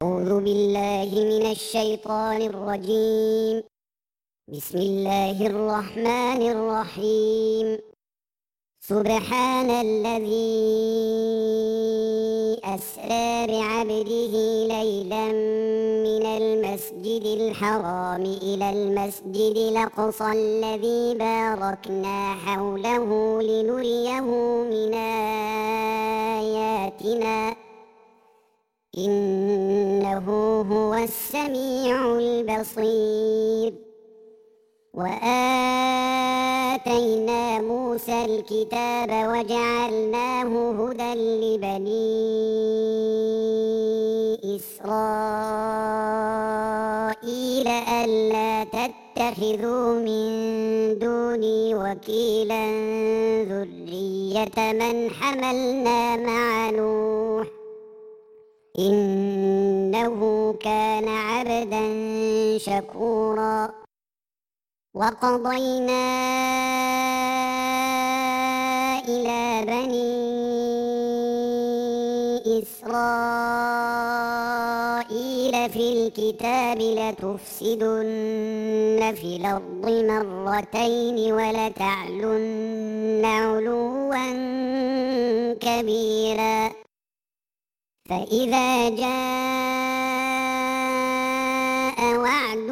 أعوذ بالله من الشيطان الرجيم. بسم الله الرحمن الرحيم. سبحان الذي أسرى بعبده ليلا من المسجد الحرام إلى المسجد الأقصى الذي باركنا حوله لنريه من آياتنا إنه هو السميع البصير. وآتينا موسى الكتاب وجعلناه هدى لبني إسرائيل ألا تتخذوا من دوني وكيلا ذرية من حملنا مع نوح إنه كان عبدا شكورا. وقضينا إلى بني إسرائيل في الكتاب لتفسدن في الأرض مرتين ولتعلن علوا كبيرا. فإذا جاء وعد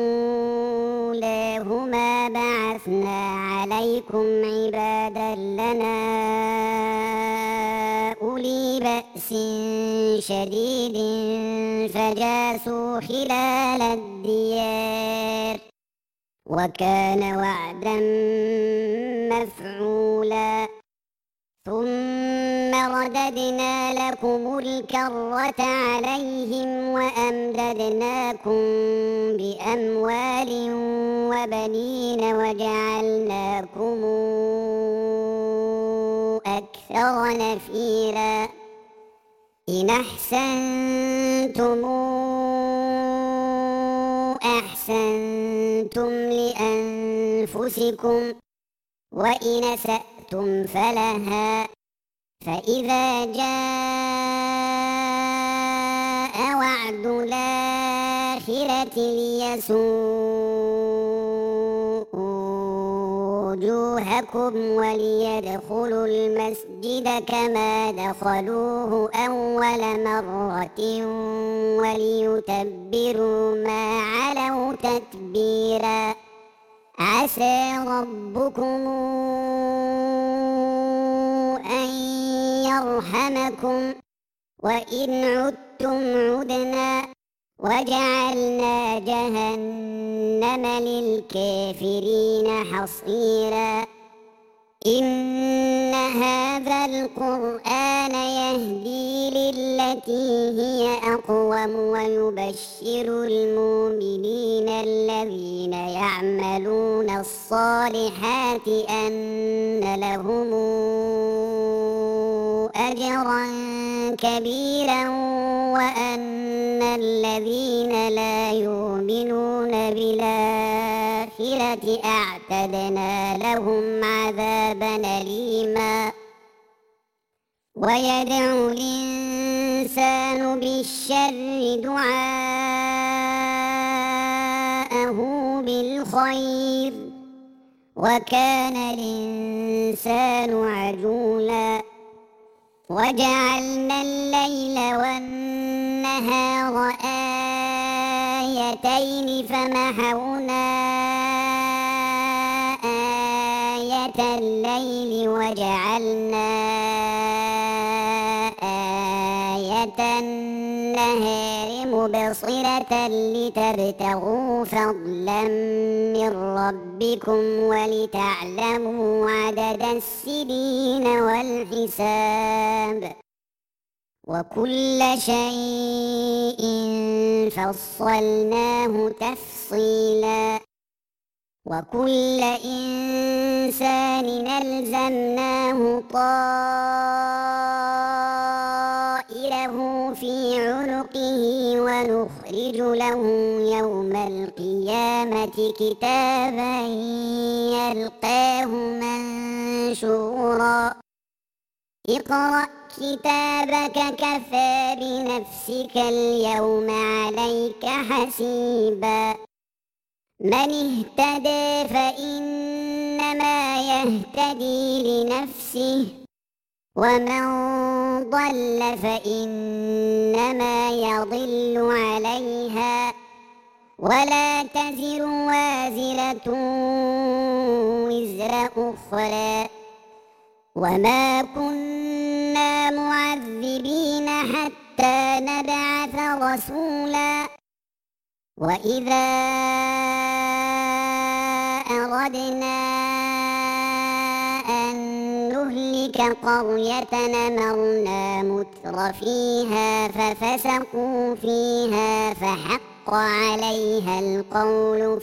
أولاهما بعثنا عليكم عبادا لنا أولي بأس شديد فجاسوا خلال الديار وكان وعدا مفعولا. ثم رددنا لكم الكرة عليهم وأمددناكم بأموال وبنين وجعلناكم أكثر نفيرا. إن أحسنتم أحسنتم لأنفسكم وإن أسأتم فلها. فإذا جاء وعد الآخرة ليسوءوا وجوهكم وليدخلوا المسجد كما دخلوه أول مرة وليتبروا ما علوا تتبيرا. عسى ربكم أن يرحمكم وإن عدتم عدنا وجعلنا جهنم للكافرين حصيرا. إن هذا القرآن يهدي للتي هي أقوم ويبشر المؤمنين الذين يعملون الصالحات أن لهم أجرا كبيرا وأن الذين لا يؤمنون بالآخرة أعتدنا لهم عذابا أليما. ويدعو الإنسان بالشر دعاءه بالخير وكان الإنسان عجولا. وجعلنا الليل والنهار آيتين فمحونا آية الليل وجعلنا آية النهار مبصرة لتبتغوا فضلا من ربكم ولتعلموا عدد السنين والحساب وكل شيء فصلناه تفصيلا. وكل إنسان ألزمناه طائره في عنقه ونخرج له يوم القيامة كتابا يلقاه منشورا اقرأ كتابك كفى بنفسك اليوم عليك حسيبا من اهتدى فإنما يهتدي لنفسه ومن ضل فإنما يضل عليها ولا تزر وازرة وزر أخرى وما كنا معذبين حتى نبعث رسولا وإذا أردنا أن نهلك قرية أمرنا متر فيها ففسقوا فيها فحق عليها القول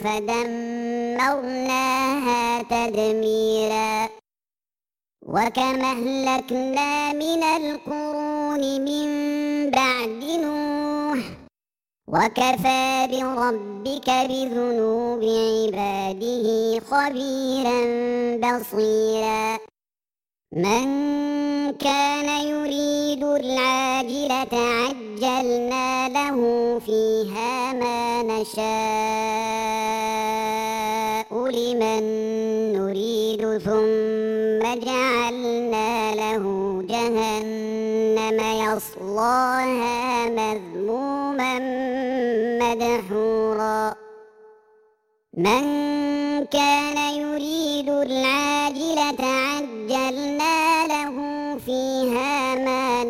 فدمرناها تدميرا وكم أهلكنا من القرون من بعد نوح وكفى بربك بذنوب عباده خبيرا بصيرا من كان يريد العاجلة عجلنا له فيها ما نشاء لمن نريد ثم جعلنا له جهنم يصلاها مذموما مدحورا من كان يريد العاجلة عجلنا له فيها ما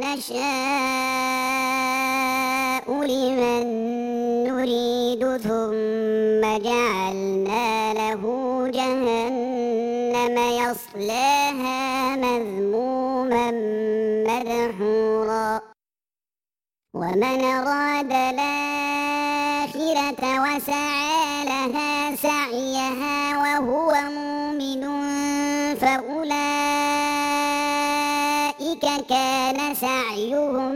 نشاء لمن نريد ثم جعلنا له جهنم يصلاها مذموما مدحورا ومن أراد الآخرة وسعى لها سعيها وهو مؤمن فأولئك كان سعيهم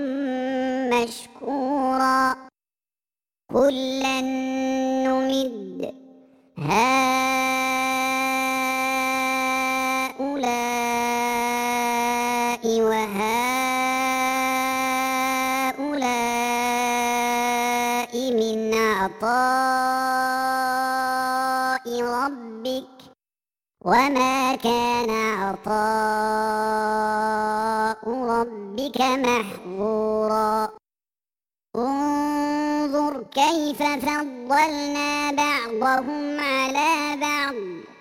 مشكورا كلا نمد هؤلاء وهؤلاء من عطاء ربك وما كان عطاء ربك محظورا انظر كيف فضلنا بعضهم على بعض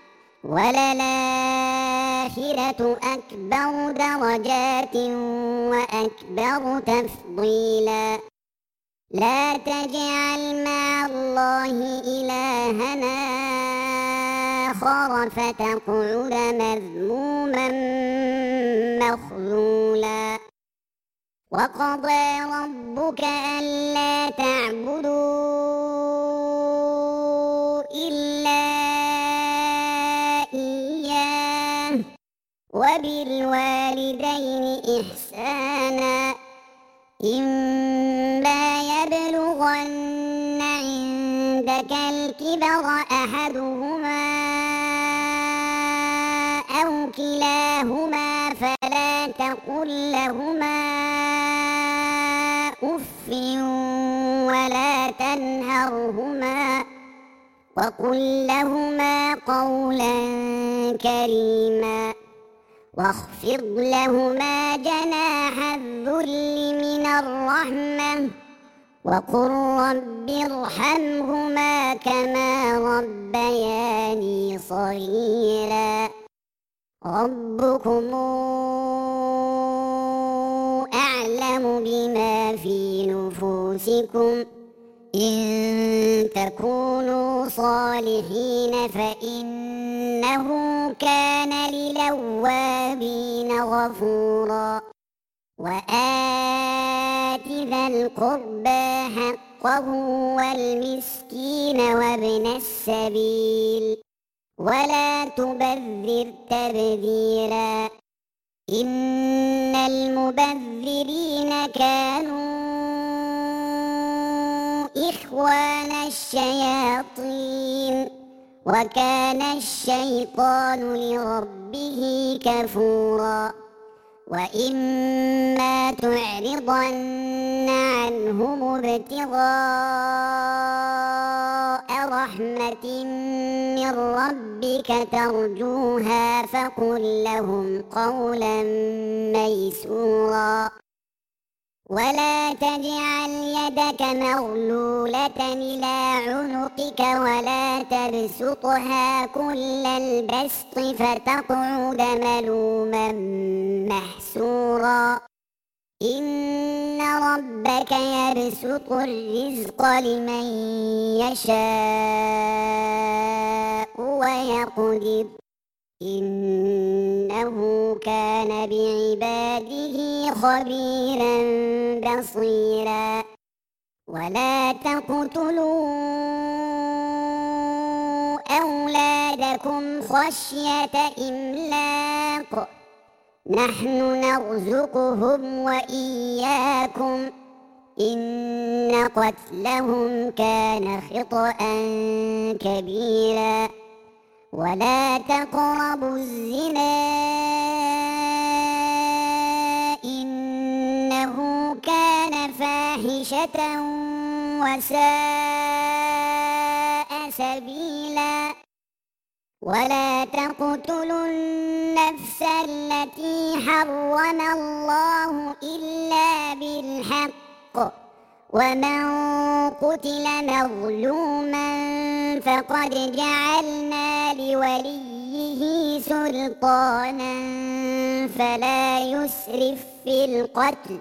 وللآخرة أكبر درجات وأكبر تفضيلا لا تجعل مع الله إلهنا آخر فتقعد مذموما مخذولا وقضى ربك ألا تعبدوا إلا إياه وبالوالدين إحسانا إما يبلغن عندك الكبر أحدهما أو كلاهما فلا تقل لهما أف ولا تنهرهما وقل لهما قولا كريما واخفض لهما جناح الذل من الرحمة وقل رب ارحمهما كما ربياني صغيرا ربكم أعلم بما في نفوسكم إن تكونوا صالحين فإنه كان للأوابين غفورا وآت ذا القربى حقه والمسكين وابن السبيل ولا تبذر تبذيرا إن المبذرين كانوا إخوان الشياطين وكان الشيطان لربه كفورا وإما تعرضن عنهم ابتغاء رحمة من ربك ترجوها فقل لهم قولا ميسورا ولا تجعل يدك مغلولة إلى عنقك ولا تبسطها كل البسط فتقعد ملوما محسورا إن ربك يبسط الرزق لمن يشاء ويقدر إنه كان بعباده خبيرا بصيرا ولا تقتلوا أولادكم خشية إملاق نحن نرزقهم وإياكم إن قتلهم كان خطأ كبيرا ولا تقربوا الزنا إنه كان فاحشة وساء سبيلا ولا تقتلوا النفس التي حرم الله إلا بالحق ومن قتل مظلوما فقد جعلنا لوليه سلطانا فلا يسرف في القتل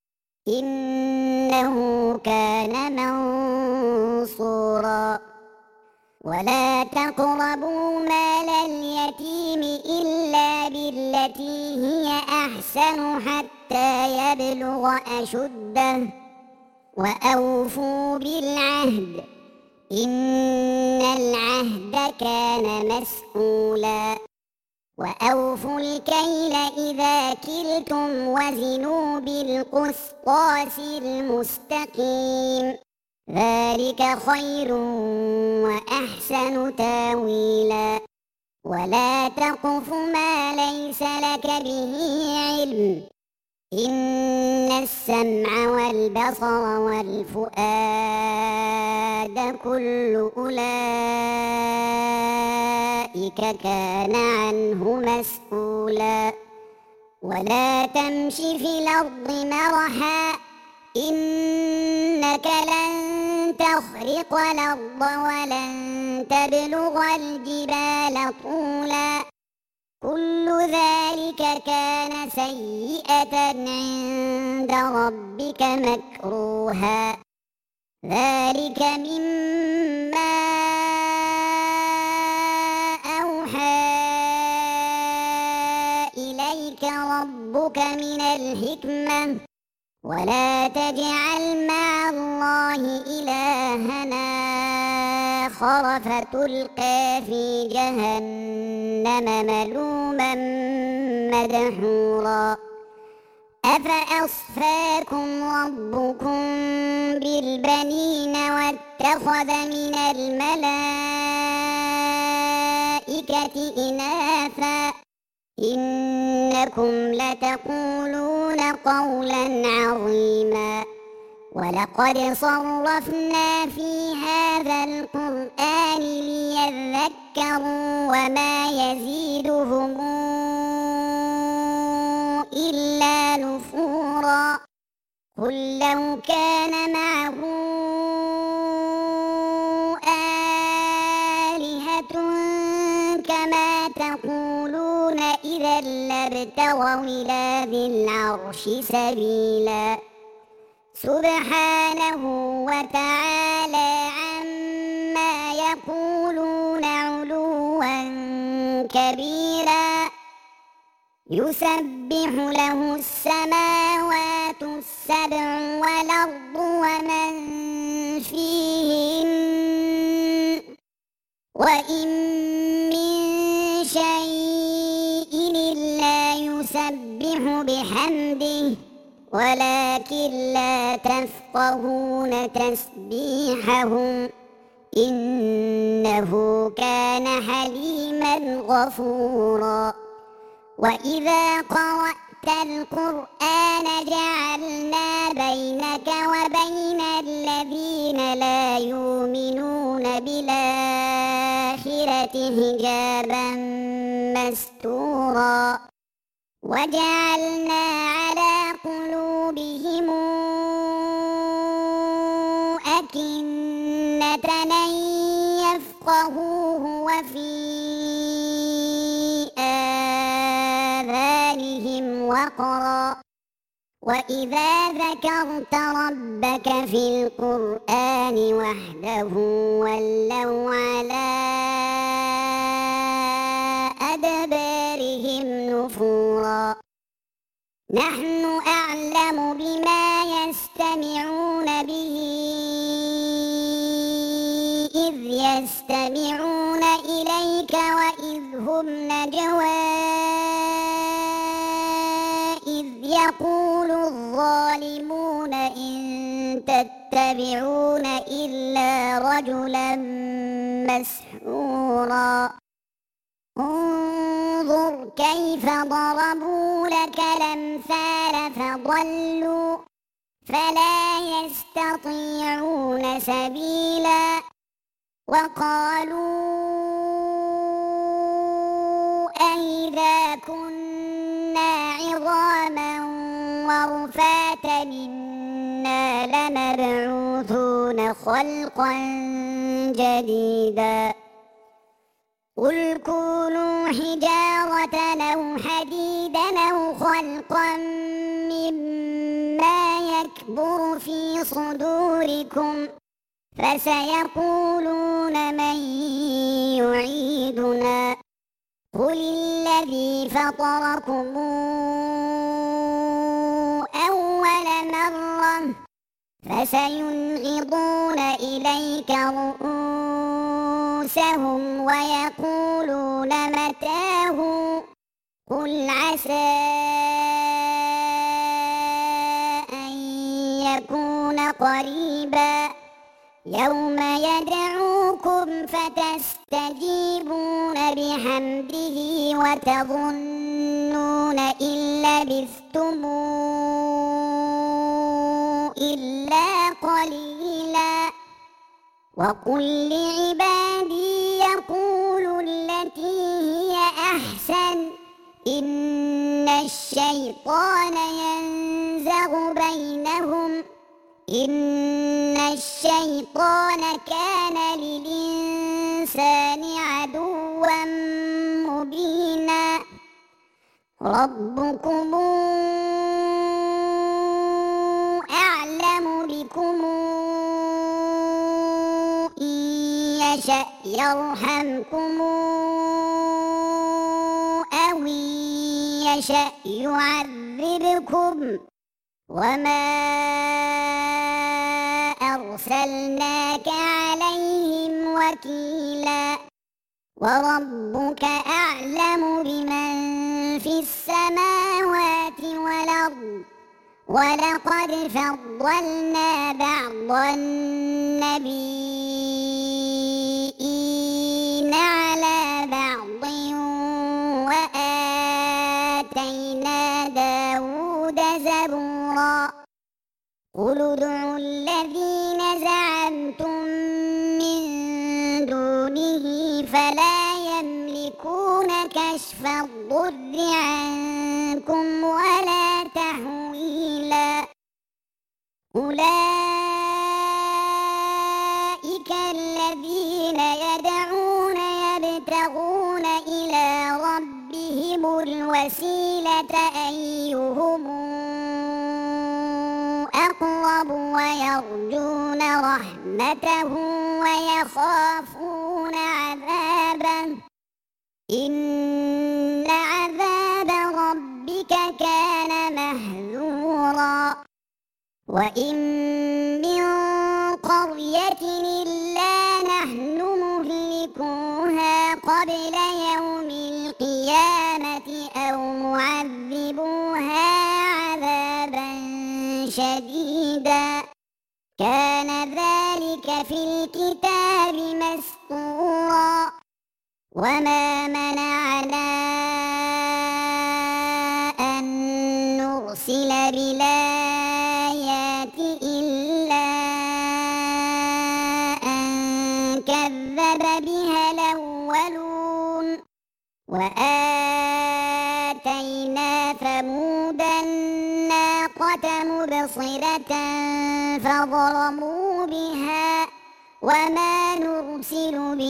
إنه كان منصورا ولا تقربوا مال اليتيم إلا بالتي هي أحسن حتى يبلغ أشده وأوفوا بالعهد إن العهد كان مسؤولا وأوفوا الكيل إذا كلتم وزنوا بالقسطاس المستقيم ذلك خير وأحسن تاويلا ولا تقف ما ليس لك به علم إن السمع والبصر والفؤاد كل أولئك كان عنه مسؤولا ولا تمش في الأرض مرحا إنك لن تخرق الأرض ولن تبلغ الجبال طولا كل ذلك كان سيئة عند ربك مكروها ذلك مما أوحى إليك ربك من الحكمة ولا تجعل مع الله إلهنا آخر فتلقى في جهنم ملوما مدحورا أفأصفاكم ربكم بالبنين واتخذ من الملائكة إناثا إنكم لتقولون قولا عظيما ولقد صرفنا في هذا القرآن ليذكروا وما يزيدهم إلا نفورا قل لو كان معه آلهة كما تقولون إذا لابتغوا إلى ذي العرش سبيلا سبحانه وتعالى عما يقولون علوا كبيرا يسبح له السماوات السبع والأرض ومن فيهن وإن من شيء إلا يسبح بحمده ولكن لا تفقهون تسبيحهم إنه كان حليما غفورا وإذا قرأت قرأت القرآن جعلنا بينك وبين الذين لا يؤمنون بالآخرة حجابا مستورا وجعلنا على قلوبهم أكنة أن يفقهوه وفي آذانهم وقرا وإذا ذكرت ربك في القرآن وحده ولوا على أدبارهم نفورا نحن أعلم بما يستمعون به إذ يستمعون إليك وإذ هم نجوى إذ يقول الظالمون إن تتبعون إلا رجلا مسحورا انظر كيف ضربوا لك الأمثال فضلوا فلا يستطيعون سبيلا وقالوا أئذا كنا عظاما ورفاتا إنا لمبعوثون خلقا جديدا قل كونوا حجارة أو حديدا أو خلقا مما يكبر في صدوركم فسيقولون من يعيدنا قل الذي فطركم أول مرة فسينغضون إليك رؤوسهم ويقولون متاه قل عسى أن يكون قريبا يوم يدعوكم فتستجيبون بحمده وتظنون إن لبثتم إلا قليلا وقل لعبادي يقولوا التي هي أحسن إن الشيطان ينزغ بينهم إن الشيطان كان للإنسان عدوا مبينا ربكم أعلم بكم إن يشأ يرحمكم أو إن يشأ يعذبكم وما أرسلناك عليهم وكيلا وربك أعلم بمن في السماوات والأرض ولقد فضلنا بعض النبيين على بعض وآتينا داود زبورا قل ادعوا الذين زعمتم من دونه فلا يملكون كشف الضر عنكم ولا تحويلا أولئك الذين يدعون يبتغون إلى ربهم الوسيلة أيهم أقرب ويرجون رحمته ويخافون عذابه إن عذاب ربك كان مهجورا وإن من قرية إلا نحن مهلكوها قبل يوم القيامة أو معذبوها عذابا شديدا كان ذلك في الكتاب مسطورا وما منعنا أن نرسل بالآيات إلا أن كذب بها الأولون وآتينا ثمود الناقة مبصرة فظلموا بها وما نرسل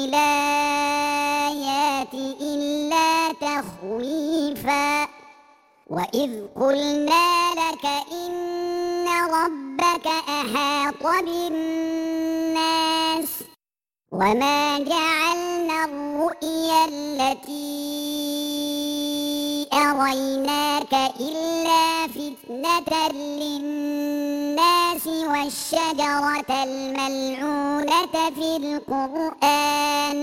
بالآيات إلا تخويفا وإذ قلنا لك إن ربك أحاط بالناس وما جعلنا الرؤيا التي أريناك إلا فتنة للناس والشجرة الملعونة في القرآن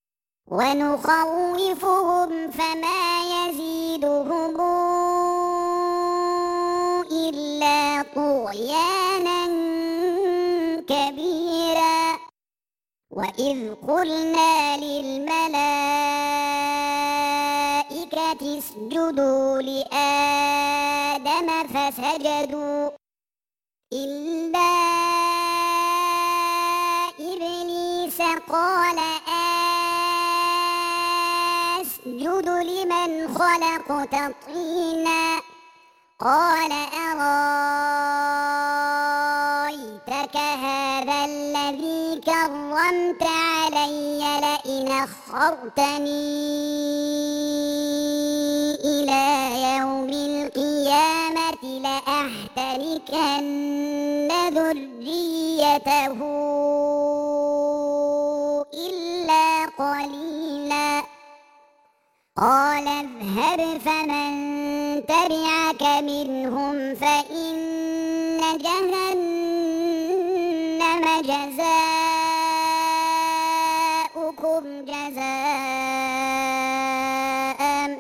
ونخوفهم فما يزيدهم إلا طغيانا كبيرا وإذ قلنا للملائكة اسجدوا لآدم فسجدوا إلا إبليس قال أسجد لمن خلقت طينا قال أرايتك هذا الذي كرمت علي لئن أخرتني إلى يوم القيامة لأحتركن ذريته إلا قليلا قال اذهب فمن تبعك منهم فإن جهنم جزاؤكم جزاء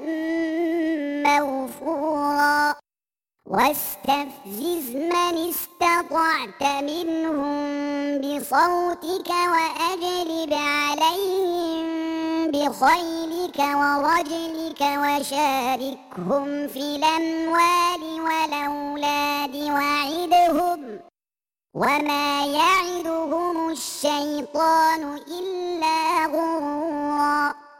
موفورا واستفزز من استطعت منهم بصوتك وأجلب عليهم بخيلك ورجلك وشاركهم في الأموال والأولاد وعدهم وما يعدهم الشيطان إلا غرورا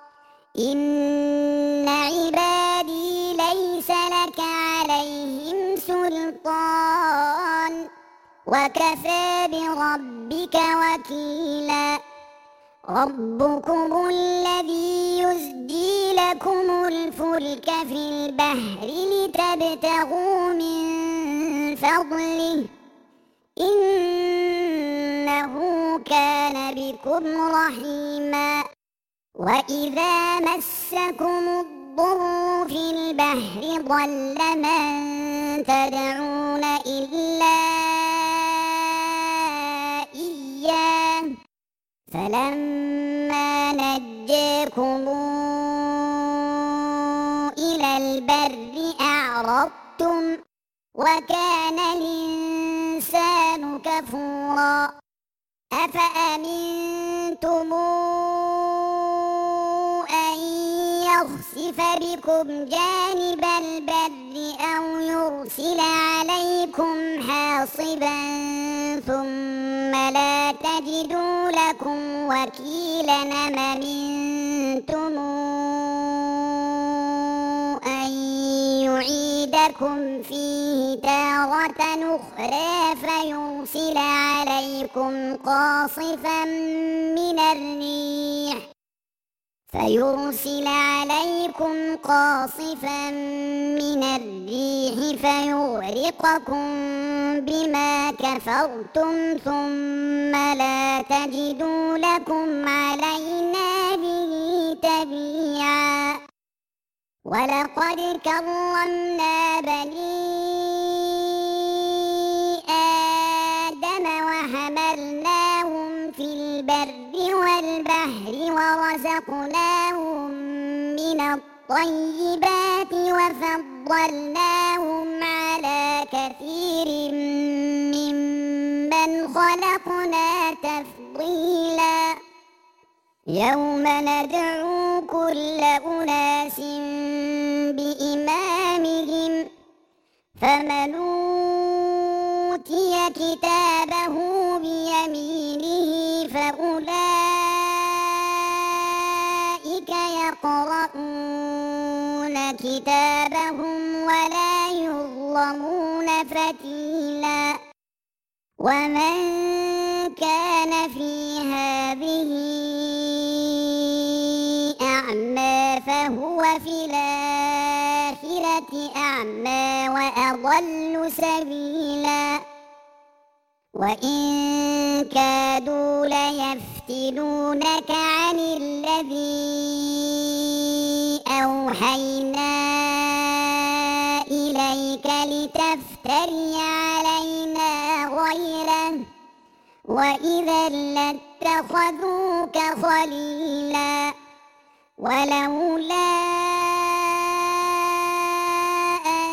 إن عبادي ليس لك عليهم سلطان وكفى بربك وكيلا ربكم الذي يزجي لكم الفلك في البحر لتبتغوا من فضله إنه كان بكم رحيما وإذا مسكم الضر في البحر ضل من تدعون إلا إياه فلما نجاكم إلى البر أعرضتم وكان الإنسان كفورا أفأمنتم أن يخسف بكم جانب البر أو يرسل عليكم حاصبا ثم لا تجدوا لكم وكيلا أم أمنتم أن يعيدكم فيه تارة أخرى فيرسل عليكم قاصفا من الريح فيغرقكم بما كفرتم ثم لا تجدوا لكم علينا به تبيعا ولقد كرمنا بني آدم وحملناهم في البر والبحر ورزقناهم من الطيبات وفضلناهم على كثير ممن خلقنا تفضيلا يوم ندعو كل أناس بإمامهم فمن أوتي كتابه بيمينه فأولئك يقرؤون كتابهم ولا يظلمون فتيلا ومن كان في هذه أعمى فهو في الآخرة أعمى وأضل سبيلا وإن كادوا ليفتنونك عن الذي أوحينا إليك لتفتري علينا غيره وإذا لاتخذوك خليلا ولولا أن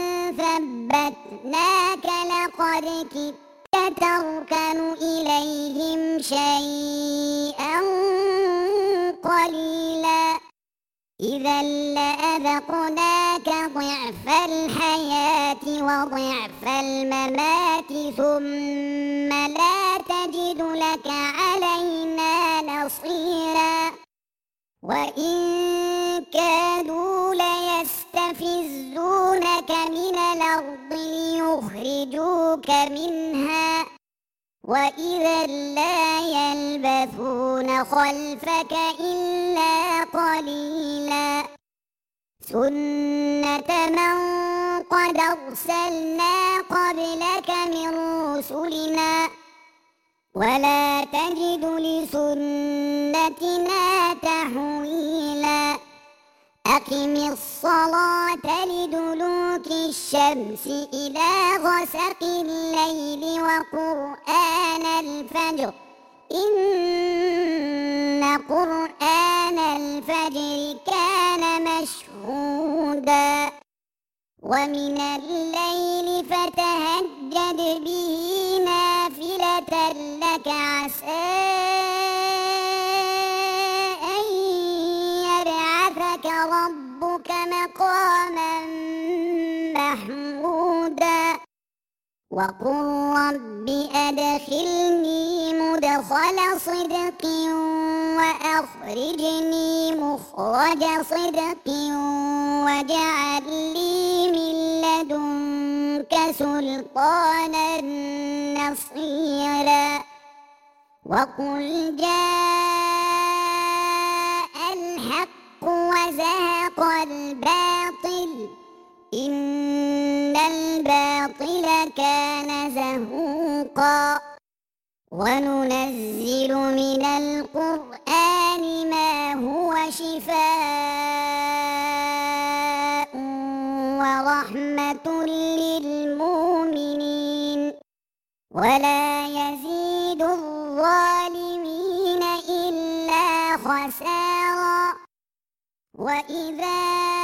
ثبتناك لقد كدت تركن إليهم شيئا قليلا إذا لأذقناك ضعف الحياة وضعف الممات ثم لا تجد لك علينا نصيرا وإن كادوا ليستفزونك من الأرض ليخرجوك منها وإذا لا يلبثون خلفك إلا قليلا سنة من قد أرسلنا قبلك من رسلنا ولا تجد لسنتنا تحويلا أقم الصلاة لدلوك الشمس إلى غسق الليل وقرآن الفجر إن قرآن الفجر كان مشهودا ومن الليل فتهجد به نافلة لك عسى أن يبعثك ربك مقاما محمودا وقل رب أدخلني مدخل صدق وأخرجني مخرج صدق واجعل لي من لدنك سلطانا نصيرا وقل جاء الحق وزهق الباطل إن الباطل كان زهوقا وننزل من القرآن ما هو شفاء ورحمة للمؤمنين ولا يزيد الظالمين إلا خسارا وإذا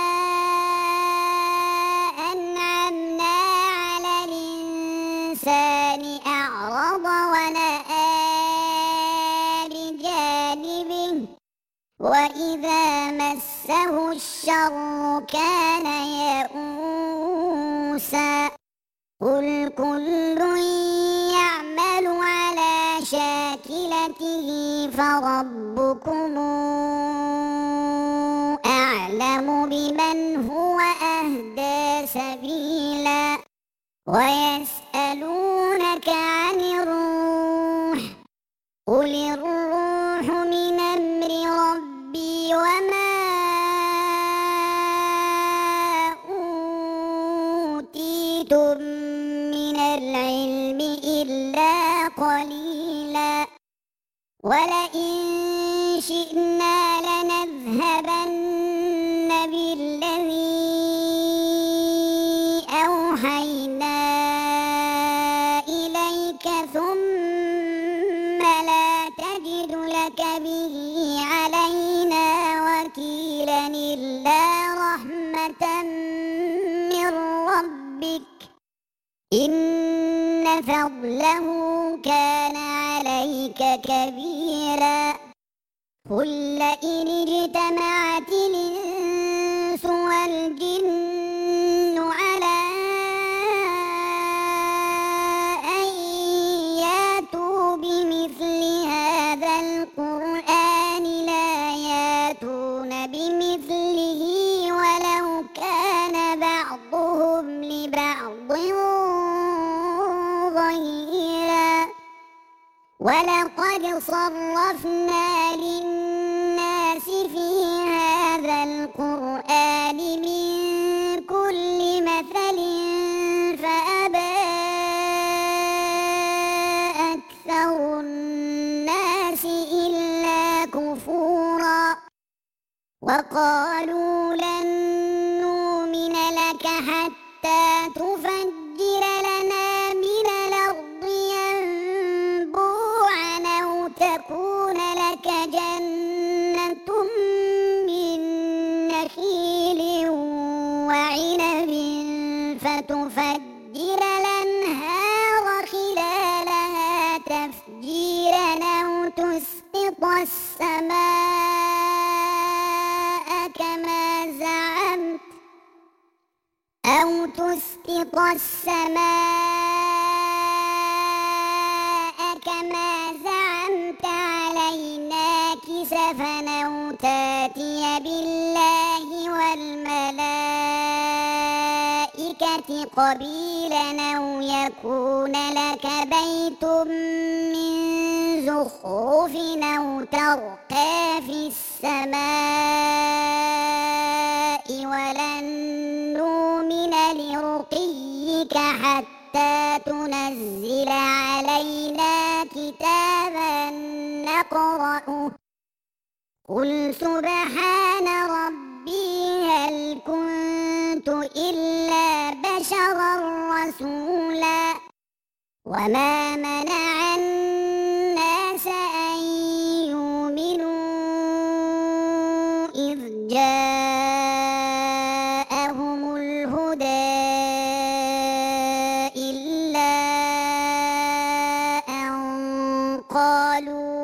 أنعمنا على الإنسان أعرض ونأى بجانبه وإذا مسه الشر كان يئوسا قل كل يعمل على شاكلته فربكم أعلم بمن هو أهدى سبيلا ويسألونك عن الروح قل الروح من أمر ربي وما أوتيتم من العلم إلا قليلا ولئن شئنا لنذهبن بالذي أوحينا إليك ثم لا تجد لك به علينا وكيلا إلا رحمة من ربك إن فضله كان عليك كبيرا قل لئن اجتمعت الإنس والجن على ولقد صرفنا للناس في هذا القرآن من كل مثل فأبى أكثر الناس إلا كفورا وقالوا لن نؤمن لك حتى تفجر لنا من الأرض ينبوعا أو تكون لك جنة من نخيل وعنب فتفجر الأنهار خلالها تفجيرا أو تسقط السماء كما زعمت علينا كسفا أو تأتي بالله والملائكة قبيلا أو يكون لك بيت من زخرف أو ترقى في السماء ولن نؤمن لرقيك حتى تنزل علينا كتابا نقرأه قل سبحان ربي هل كنت إلا بشرا رسولا وما منع الناس أن يؤمنوا إذ جاءهم الهدى إلا أن قالوا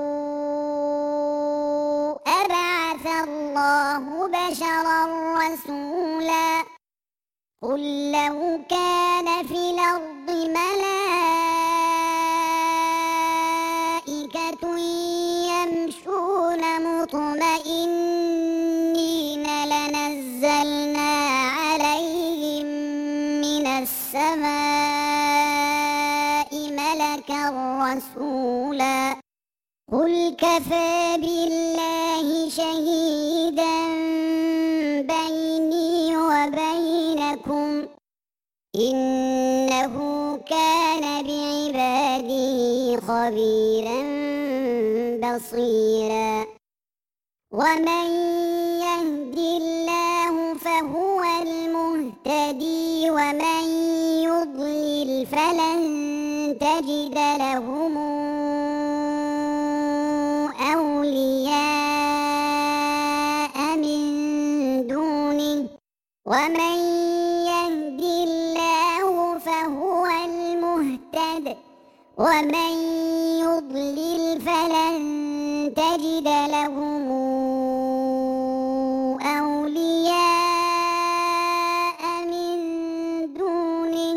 أبعث الله بشرا رسولا قل لو كان في الأرض ملائكة يمشون مطمئنين لنزلنا عليهم من السماء ملكا رسولا قل كفى بالله شهيدا بيني وبينكم إنه كان بعباده خبيرا بصيرا ومن يهد الله فهو المهتدي ومن يضلل فلن تجد لهم أولياء من دونه ومن يهد الله فهو المهتد ومن يضلل فلن تجد لهم أولياء من دونه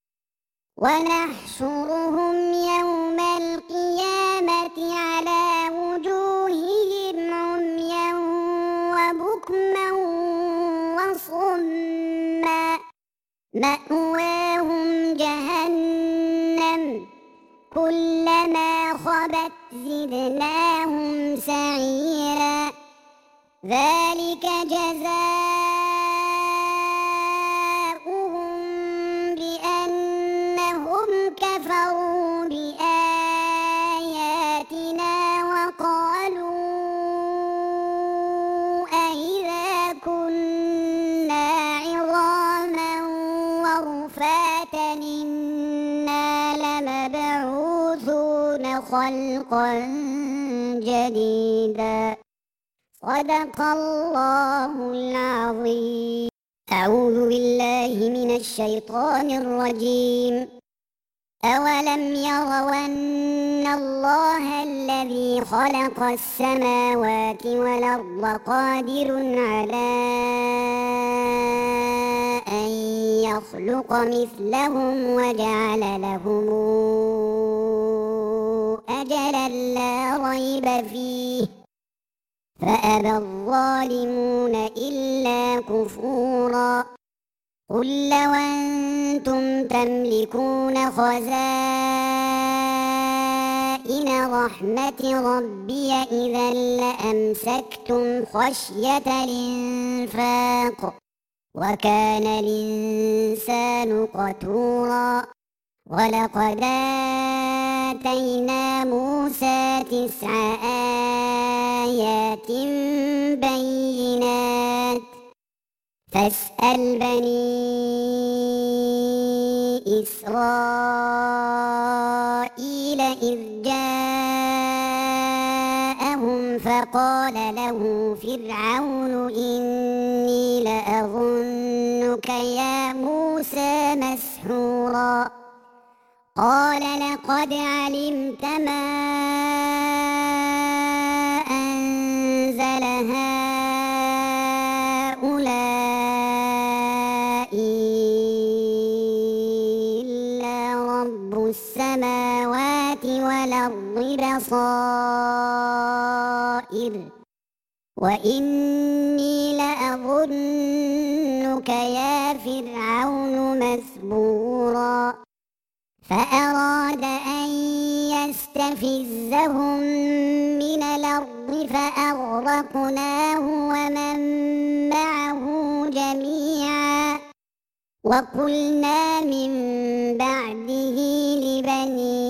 ونحشرهم يوم القيامة على وجوههم عميا وبكما وصما مأواهم جهنم كلما خبت زدناهم سعيرا ذلك جزاؤهم بأنهم كفروا بآياتنا وقالوا أئذا كنا عظاما ورفاتا إنا لمبعوثون خلقا جديدا صدق الله العظيم. أعوذ بالله من الشيطان الرجيم. أولم يروا أن الله الذي خلق السماوات والأرض قادر على أن يخلق مثلهم وجعل لهم أجلا لا ريب فيه فأبى الظالمون إلا كفورا قل لو أنتم تملكون خزائن خزائن رحمة ربي إذا لأمسكتم خشية الإنفاق وكان الإنسان قتورا ولقد آتينا موسى 9 آيات بينات فاسأل بني إسرائيل إذ جاءهم فقال له فرعون إني لأظنك يا موسى مسحورا قال لقد علمت ما أنزل هؤلاء إلا رب السماوات والأرض بصائر وإني لأظنك يا فرعون مثبورا فأراد أن يستفزهم من الأرض فأغرقناه ومن معه جميعا وقلنا من بعده لبني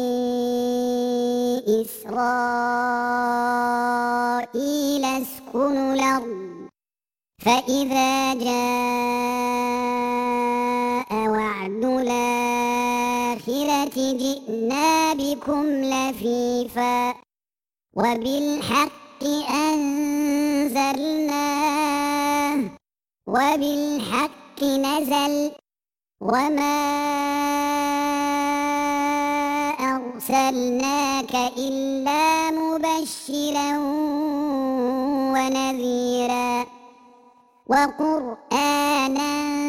إسرائيل اسكنوا الأرض فإذا جاء وعد الآخرة جئنا بكم لفيفا وبالحق أنزلناه وبالحق نزل وما أرسلناك إلا مبشرا ونذيرا وقرآنا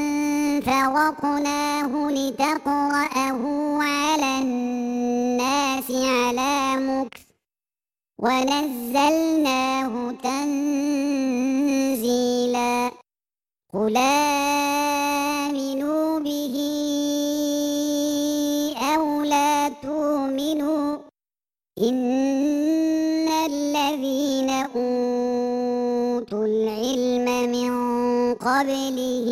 فرقناه لتقرأه على الناس على مكث ونزلناه تنزيلا قل آمنوا به أو لا تؤمنوا إن الذين أوتوا العلم من قبله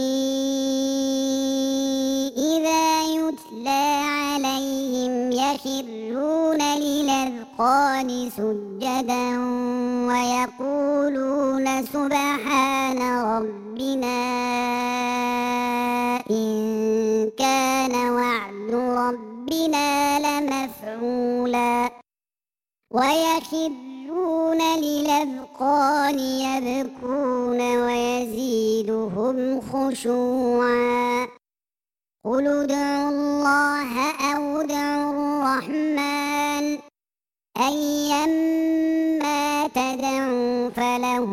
إذا يتلى عليهم يخرون للأذقان سجدا ويقولون سبحان ربنا إن كان وعد ربنا لمفعولا ويخرون للأذقان يبكون ويزيدهم خشوعا قل ادعوا الله أو ادعوا الرحمن أيما تدعوا فله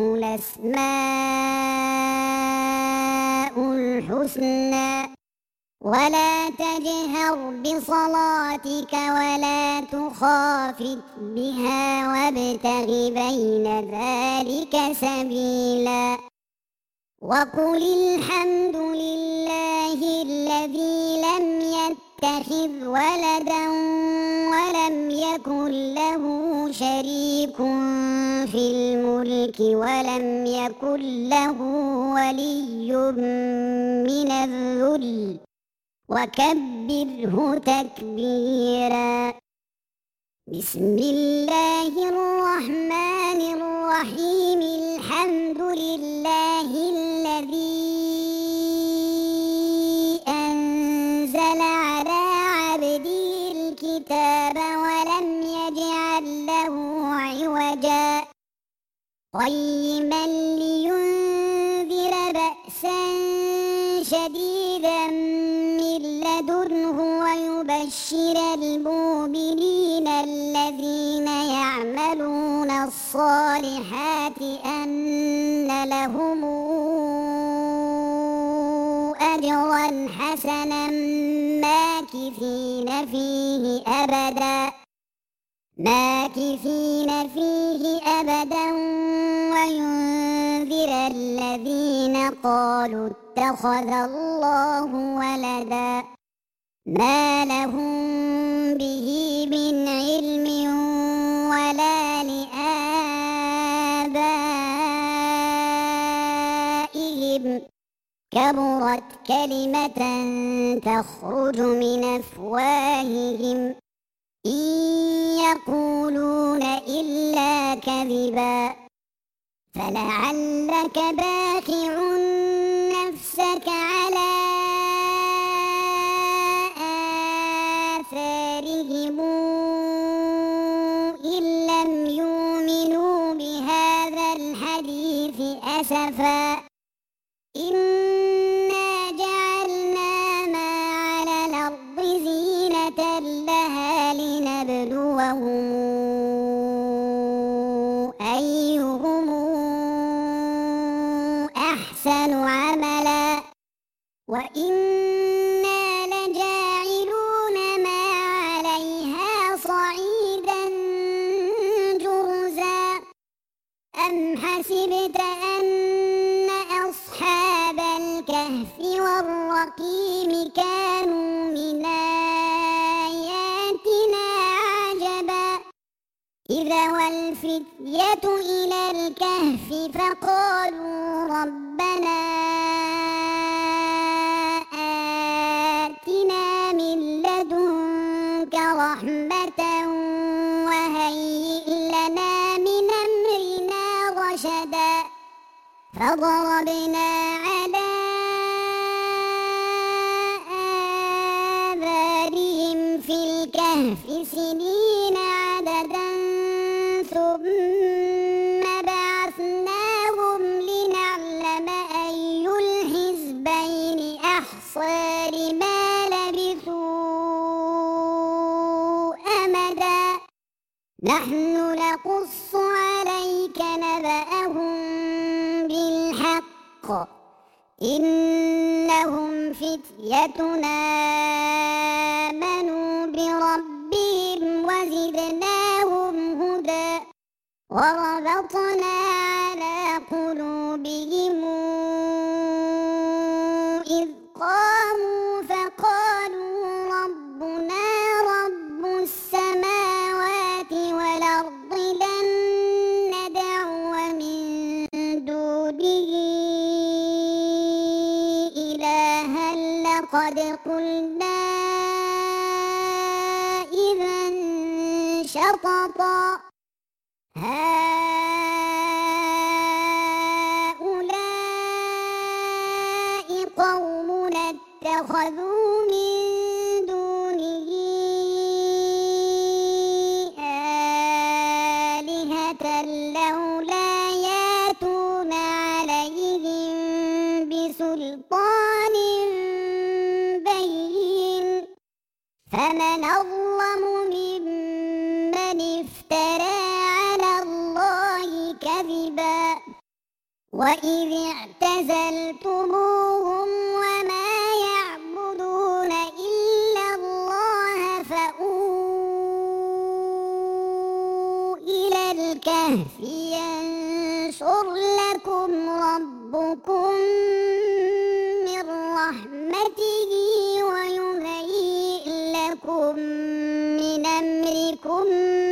الأسماء الحسنى ولا تجهر بصلاتك ولا تخافت بها وابتغ بين ذلك سبيلا وقل الحمد لله الذي لم يتخذ ولدا ولم يكن له شريك في الملك ولم يكن له ولي من الذل وكبره تكبيرا بسم الله الرحمن الرحيم الحمد لله الذي أنزل على عبده الكتاب ولم يجعل له عوجا قيما لينذر بأسا شديدا من لدنه ويبشر المؤمنين الذين يعملون الصالحات أن لهم أجرا حسنا ماكثين فيه أبدا وينذر الذين قالوا اتخذ الله ولدا ما لهم به من علم كبرت كلمة تخرج من أفواههم إن يقولون إلا كذبا فلعلك باخع نفسك على آثارهم إن لم يؤمنوا بهذا الحديث أسفا إنا جعلنا ما على الأرض زينة لها لنبلوهم أيهم أحسن عملا وإنا لجاعلون ما عليها صعيدا جرزا أم حسبت أن أصحاب الكهف والرقيم كانوا من آياتنا عجبا إذا والفتية إلى الكهف فقالوا ربنا آتنا من لدنك رحمة وهيئ لنا من أمرنا رشدا فضربنا على آذانهم في الكهف سنين عددا ثم بعثناهم لنعلم أي الحزبين أحصى لما لبثوا أمدا نحن نقص عليك نبأهم بالحق إنهم فتيتنا آمنوا بربهم وزدناهم هدى وربطنا على قلوبهم إذ قاموا فقالوا ربنا رب السماوات والأرض لن ندعو من دونه إلها لقد قلنا إذا شططا هؤلاء قومنا اتخذوا من دونه آلهة لولا يأتون عليهم بسلطان بين فمن أظلم ممن افترى على الله كذبا وإذ اعتزلتموهم وما يعبدون إلا الله فأووا إلى الكهف ينشر لكم ربكم من رحمته ويهيئ لكم من أمركم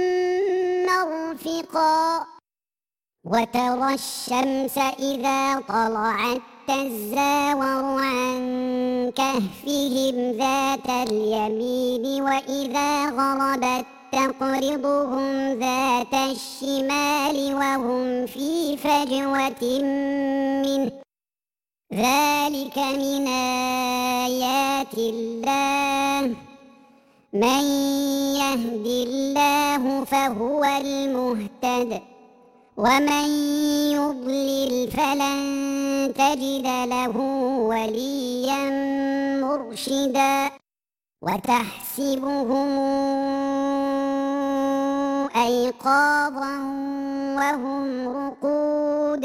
مرفقا وترى الشمس إذا طلعت تزاور عن كهفهم ذات اليمين وإذا غربت تقرضهم ذات الشمال وهم في فجوة منه ذلك من آيات الله من يهد الله فهو المهتد ومن يضلل فلن تجد له وليا مرشدا وتحسبهم أيقاظا وهم رقود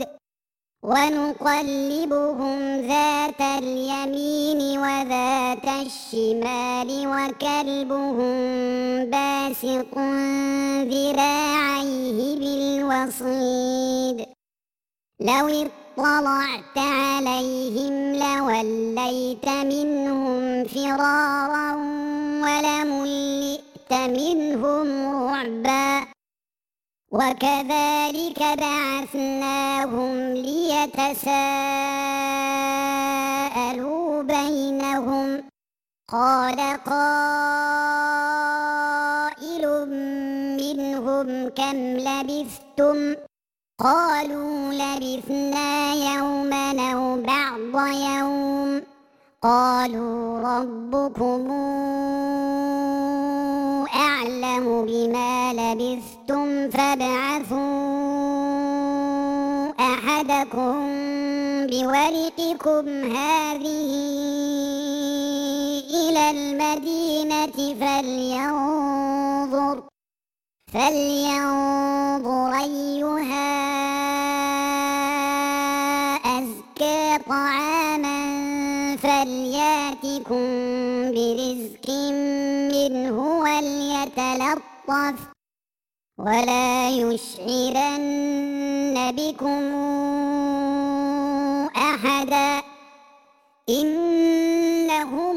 ونقلبهم ذات اليمين وذات الشمال وكلبهم باسط ذراعيه بالوصيد لو اطلعت عليهم لوليت منهم فرارا ولملئت منهم رعبا وكذلك بعثناهم ليتساءلوا فأدخلوا بينهم. قال قائل منهم كم لبثتم؟ قالوا لبثنا يوما أو بعض يوم. قالوا ربكم أعلم بما لبثتم فابعثوا أحدكم بورقكم هذه إلى المدينة فلينظر أيها أزكى طعاما فلياتكم برزق منه وليتلطف ولا يشعرن بكم أحدا إنهم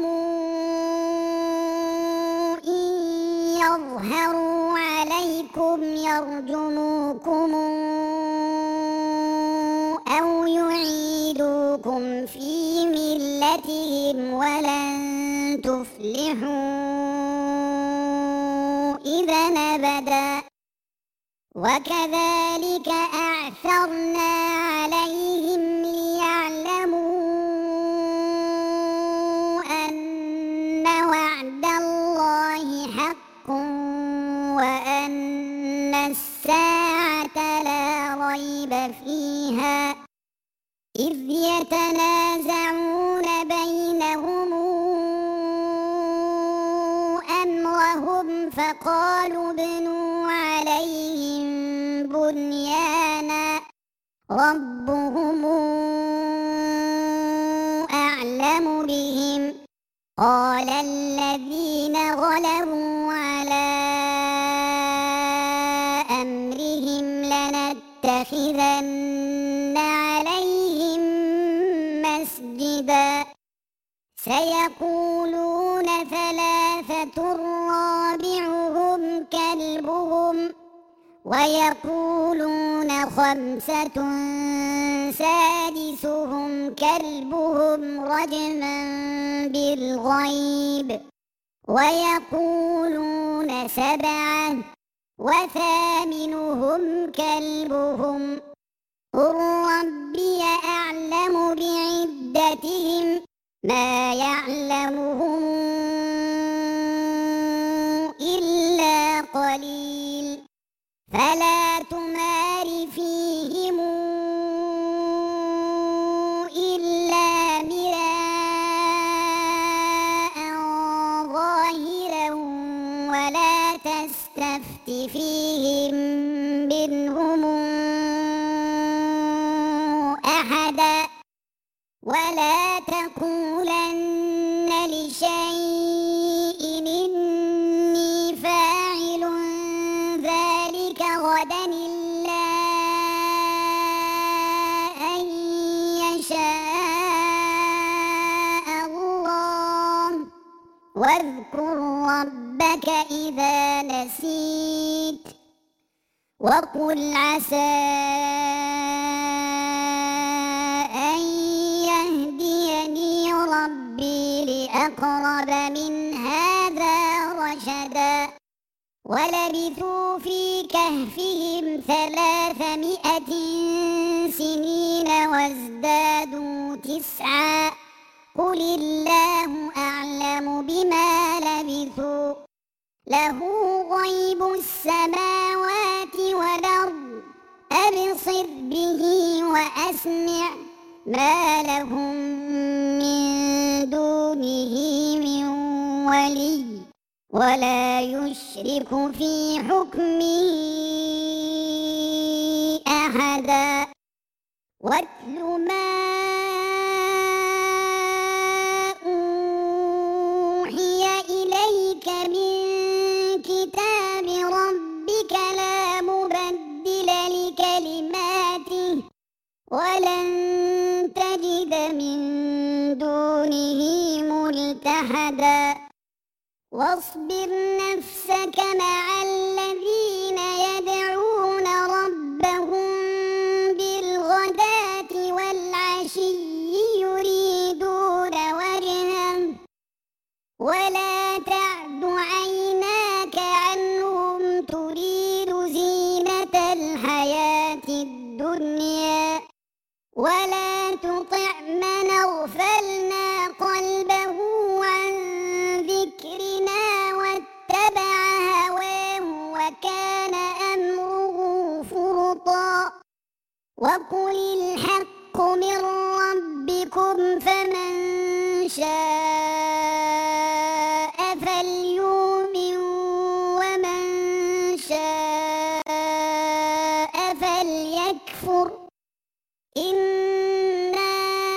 إن يظهروا عليكم يرجموكم أو يعيدوكم في ملتهم ولن تفلحوا إذا أبدا. وكذلك أعثرنا عليهم ليعلموا أن وعد الله حق وأن الساعة لا ريب فيها إذ يتنازعون بينهم أمرهم فقالوا ابنوا عليهم بنيانا ربهم أعلم بهم. قال الذين غلبوا على أمرهم لنتخذن عليهم مسجدا سيقولون ثلاثة رابعهم كلبهم ويقولون خمسة سادسهم كلبهم رجما بالغيب ويقولون سبعة وثامنهم كلبهم قل ربي أعلم بعدتهم ما يعلمهم إلا قليل فلا تمار فيهم إلا مراء ظاهرا ولا تستفت فيهم منهم أحدا ولا تقولن لشيء إني فاعل ذلك غدا إلا أن يشاء الله واذكر ربك إذا نسيت وقل عسى أن يهديني ربي لأقرب من هذا رشدا ولبثوا في كهفهم 300 سنين وازدادوا 9 قل الله أعلم بما لبثوا له غيب السماوات والأرض أبصر به وأسمع ما لهم من دونه من ولي ولا يشرك في حكمه أحدا واتل ما أوحي إليك من كتاب ربك لا مبدل لكلماته ولن تجد من دونه ملتحدا واصبر نفسك مع الذين يدعون ربهم بالغداة والعشي يريدون الدنيا ولا تطع من أغفلنا قلبه عن ذكرنا واتبع هواه وكان أمره فرطا وقل الحق من ربكم فمن شاء فليؤمن ومن شاء فليكفر إنا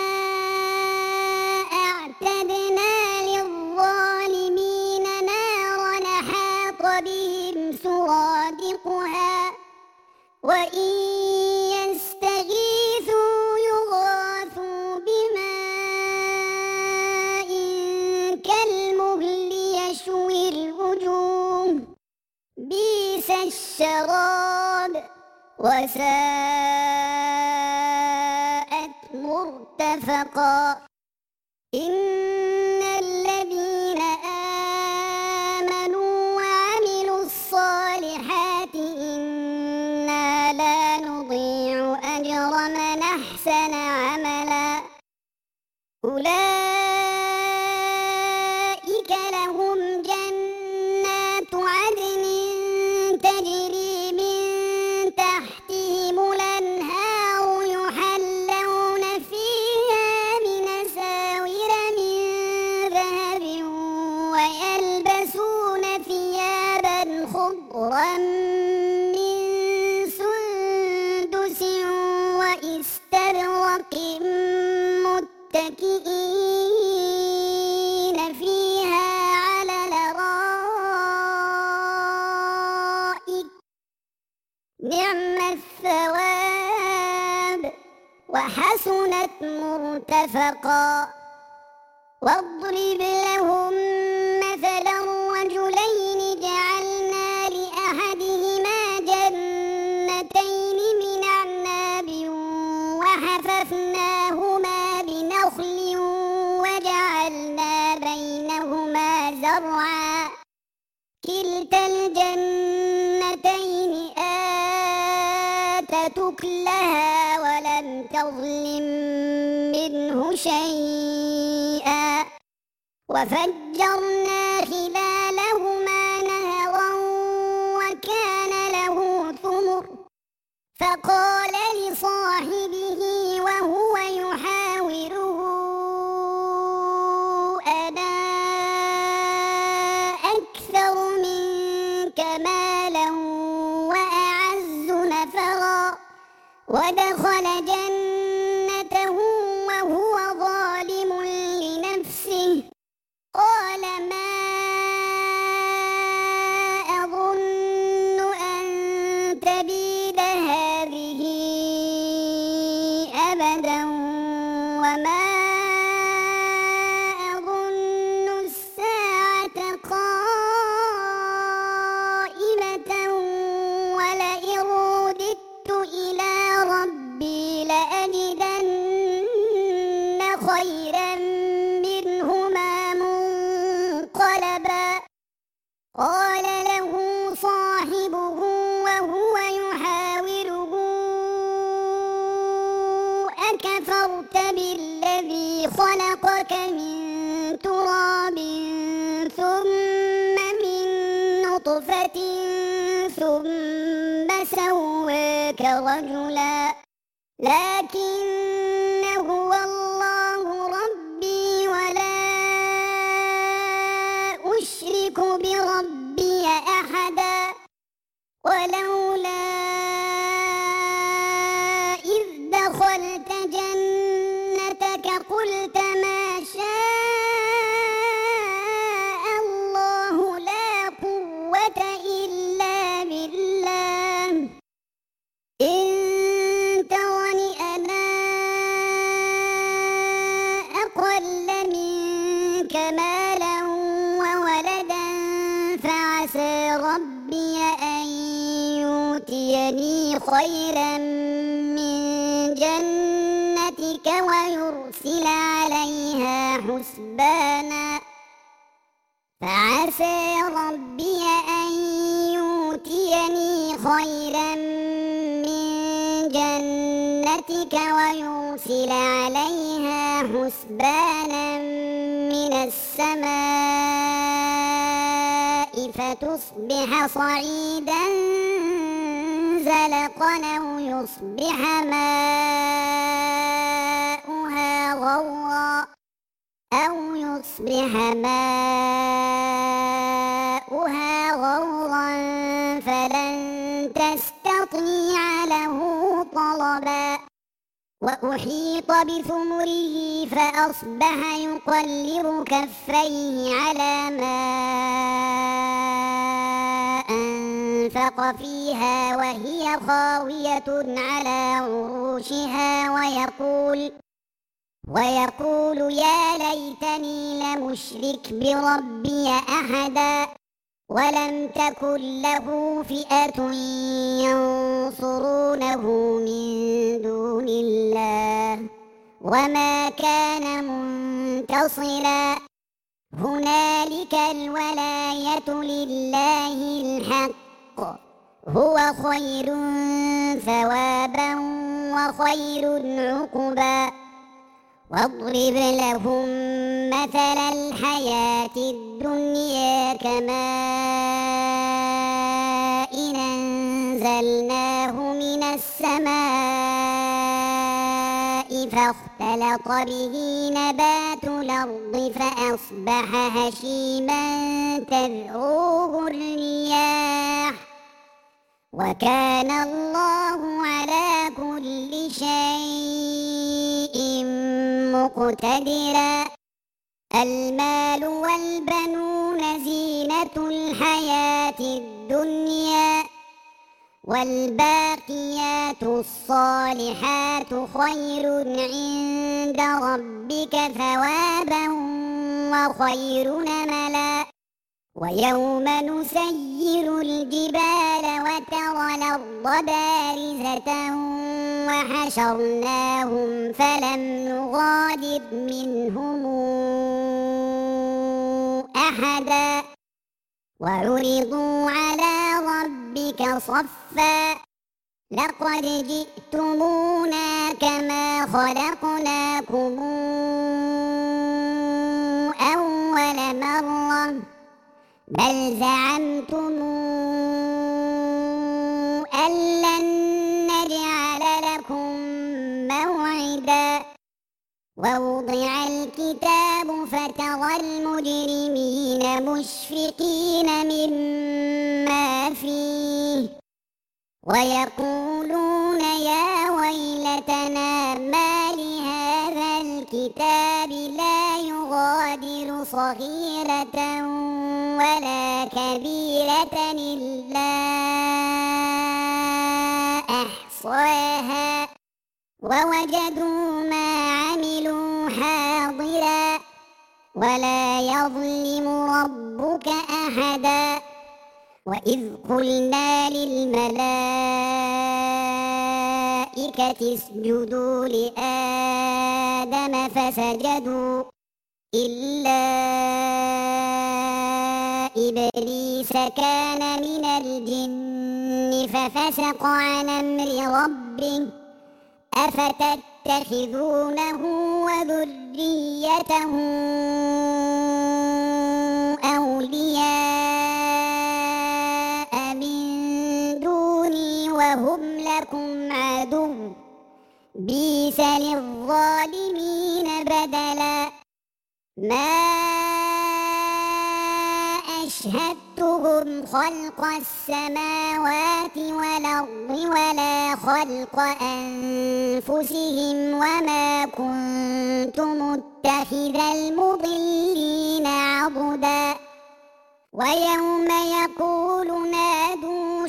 أعتدنا للظالمين نارا أحاط بهم سرادقها وإن يستغيثوا يغاثوا بماء كالمهل يشوي الوجوه بئس الشراب وساءت مرتفقا إن الذين آمنوا وعملوا الصالحات إنا لا نضيع أجر من أحسن عملا أولئك لهم جنات عدن تجري من تحتهم الأنهار يحلون فيها من أساور من ذهب ويلبسون ثيابا خضرا من سندس وإستبرق متكئين فيها على الأرائك نعم الثواب وحسنت مرتفقا واضرب لهم مثلا رجلين جعلنا لأحدهما جنتين من أعناب وحففناهما بنخل وجعلنا بينهما زرعا كلتا الجنتين آتت أكلها ولم تظلم منه شيئا وفجرنا خلالهما نهرا وكان له ثمر فقال لصاحبه وهو يحاوره أنا أكثر منك مالا وأعز نفرا ودخل جنته وهو ظالم لنفسه قال ما أظن أن تبيد هذه أبدا وما أظن الساعة قائمة ولئن رددت إلى ربي لأجدن خيرا منهما منقلبا قال له صاحبه وهو يحاوره أكفرت بالذي خلقك من تراب ثم من نطفة ثم سواك رجلا لكن هو الله ربي ولا أشرك بربي أحدا ولولا إذ دخلت جنتك قلت ما شاء الله لا قوة إلا بالله إن ترني أنا أقل منك مالا وولدا فعسى ربي أن يؤتيني خيرا من جنتك ويرسل عليها حسبانا فعسى ربي أن يؤتيني خيرا من جنتك ويرسل عليها حسبانا من السماء فتصبح صعيدا زلقا أو يصبح ماؤها غورا فلن تستطيع له طلبا وأحيط بثمره فأصبح يقلب كفيه على ما أنفق فيها وهي خاوية على عروشها ويقول يا ليتني لم أشرك بربي أحدا ولم تكن له فئة ينصرونه من دون الله وما كان منتصرا هنالك الولاية لله الحق هو خير ثوابا وخير عقبا واضرب لهم مثل الحياة الدنيا كماء أنزلناه من السماء فاختلط به نبات الأرض فأصبح هشيما تذروه الرياح وكان الله على كل شيء مقتدرا المال والبنون زينة الحياة الدنيا والباقيات الصالحات خير عند ربك ثوابا وخير نملا ويوم نسير الجبال وترى الأرض بارزة وحشرناهم فلم نغادر منهم أحدا وعرضوا على ربك صفا لقد جئتمونا كما خلقناكم أول مرة بل زعمتم أن لن نجعل لكم موعدا ووضع الكتاب فترى المجرمين مشفقين مما فيه ويقولون يا ويلتنا ما لهذا الكتاب لا يغادر صغيرة ولا كبيرة إلا أحصاها ووجدوا ما عملوا حاضرا ولا يظلم ربك أحدا وإذ قلنا للملائكة اسجدوا لآدم فسجدوا إلا إبليس كان من الجن ففسق عن أمر ربه أفتتخذونه وذريته أولياء من دوني وهم لكم عدو بئس للظالمين بدلا ما أشهدتهم خلق السماوات والأرض ولا خلق أنفسهم وما كنت متخذ المضلين عضدا ويوم يقول نادوا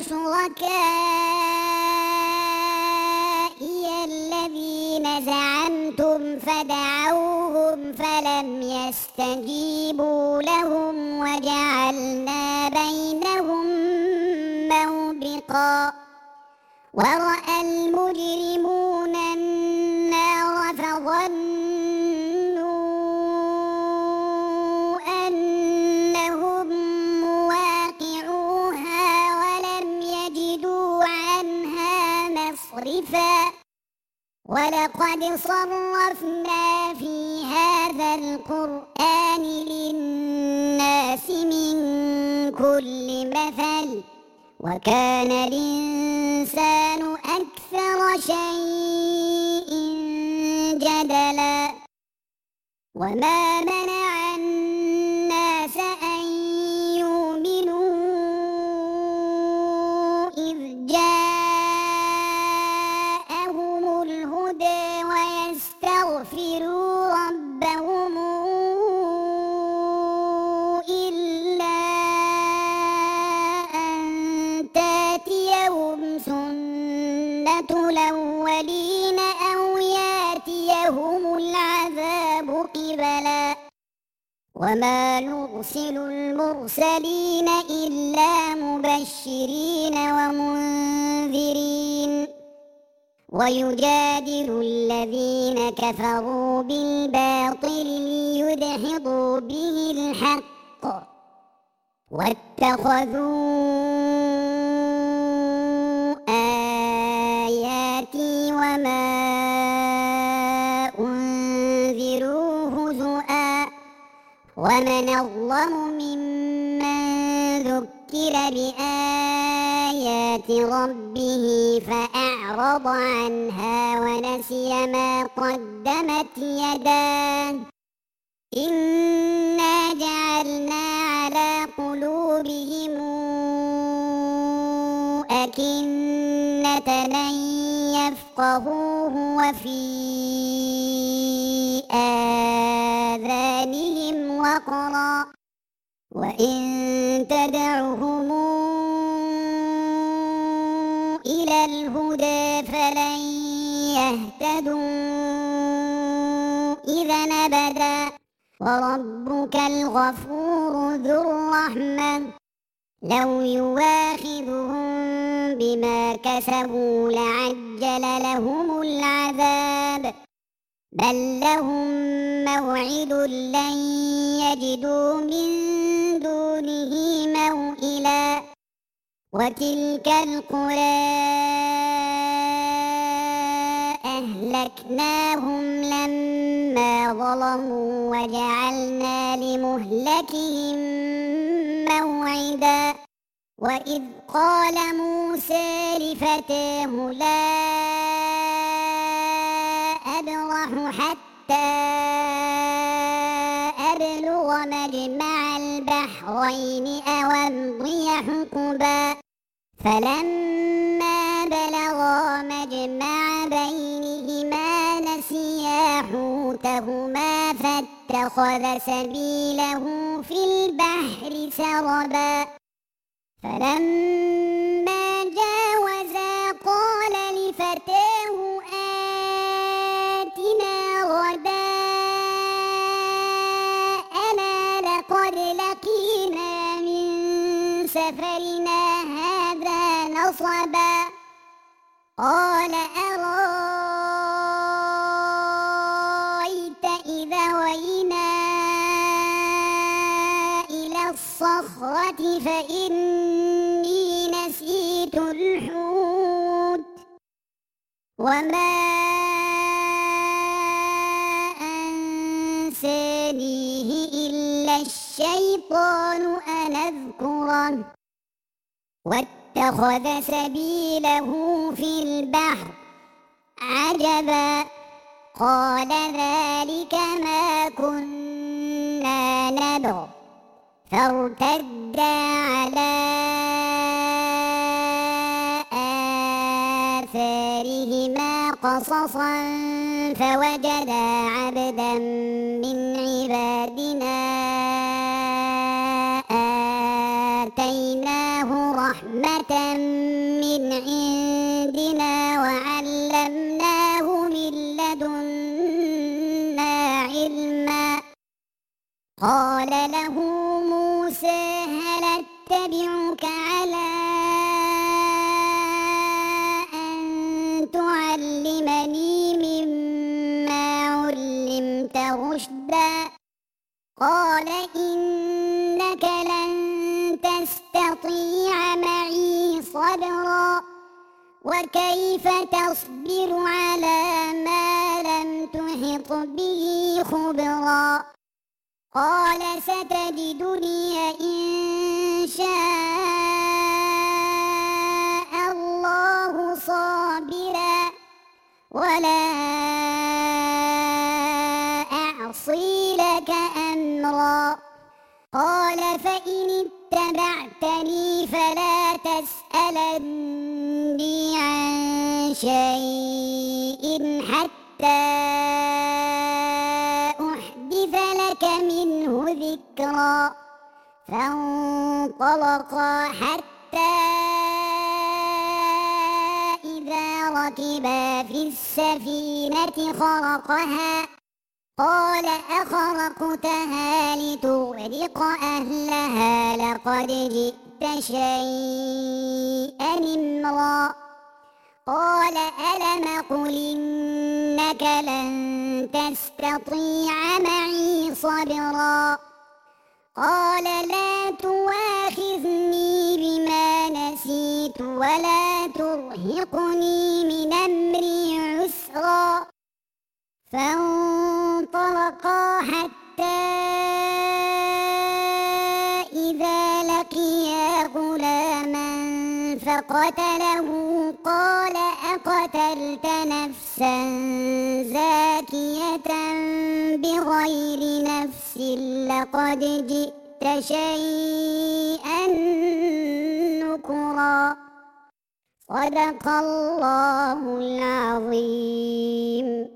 شركائي الذين زعمتم فدعوهم فلم يستجيبوا لهم وجعلنا بينهم موبقا ورأى المجرمون النار فظنوا أنهم مواقعوها ولم يجدوا عنها مصرفا مختلفا ولقد صرفنا في هذا القرآن للناس من كل مثل وكان الإنسان أكثر شيء جدلا وما منع الناس أن يؤمنوا إذ جاءهم الهدى ويستغفروا ربهم إلا أن تأتيهم سنة الأولين أو يأتيهم العذاب قبلا وما نرسل المرسلين إلا مبشرين ومنذرين ويجادل الذين كفروا بالباطل ليدحضوا به الحق واتخذوا آياتي وما أنذروا هزؤا ومن أظلم ممن ذكر بآيات ربه فأعرض عنها ونسي ما قدمت يداه إنا جعلنا على قلوبهم أكنة أن يفقهوه وفي آذانهم وقرا وإن تدعهم إلى الهدى فلن يهتدوا إذا أبدا وربك الغفور ذو الرحمة لو يواخذهم بما كسبوا لعجل لهم العذاب بل لهم موعد لن يجدوا من دونه موئلا وتلك القرى أهلكناهم لما ظلموا وجعلنا لمهلكهم موعدا وإذ قال موسى لفتاه لا أبرح حتى أبلغ مجمع البحرين أو أمضي حقبا فلما بلغا مجمع بينهما نسيا حوتهما فاتخذ سبيله في البحر سربا فلما جاوزا قال لفتاه آتنا غداءنا لقد لقينا من سفرنا هذا نصبا قال أرأيت إذا وينا إلى الصخرة فإني نسيت الحوت وما أنسانيه إلا الشيطان أن أذكره واتخذ سبيله في البحر عجبا قال ذلك ما كنا نبغ فارتدا على آثارهما قصصا فوجدا عبدا من عبادنا آتيناه رحمة من عندنا وعلمناه من لدنا علما قال له موسى هل أتبعك على أن تعلمني مما علمت رشدا قال إنك لن تستطيع معي صبرا وكيف تصبر على ما لم تحط به خبرا قال ستجدني إن شاء الله صابرا ولا أعصي لك أمرا قال فإن اتبعتني فلا تسألني عن شيء حتى أحدث لك منه ذكرا فانطلقا حتى إذا ركبا في السفينة خرقها قال أخرقتها لتغرق أهلها لقد جئت شيئا إمرا قال ألم قل إنك لن تستطيع معي صبرا قال لا تؤاخذني بما نسيت ولا ترهقني من أمري عسرا فانطلقا حتى إذا لقيا غلاما فقتله قال أقتلت نفسا زاكية بغير نفس لقد جئت شيئا نكرا صدق الله العظيم.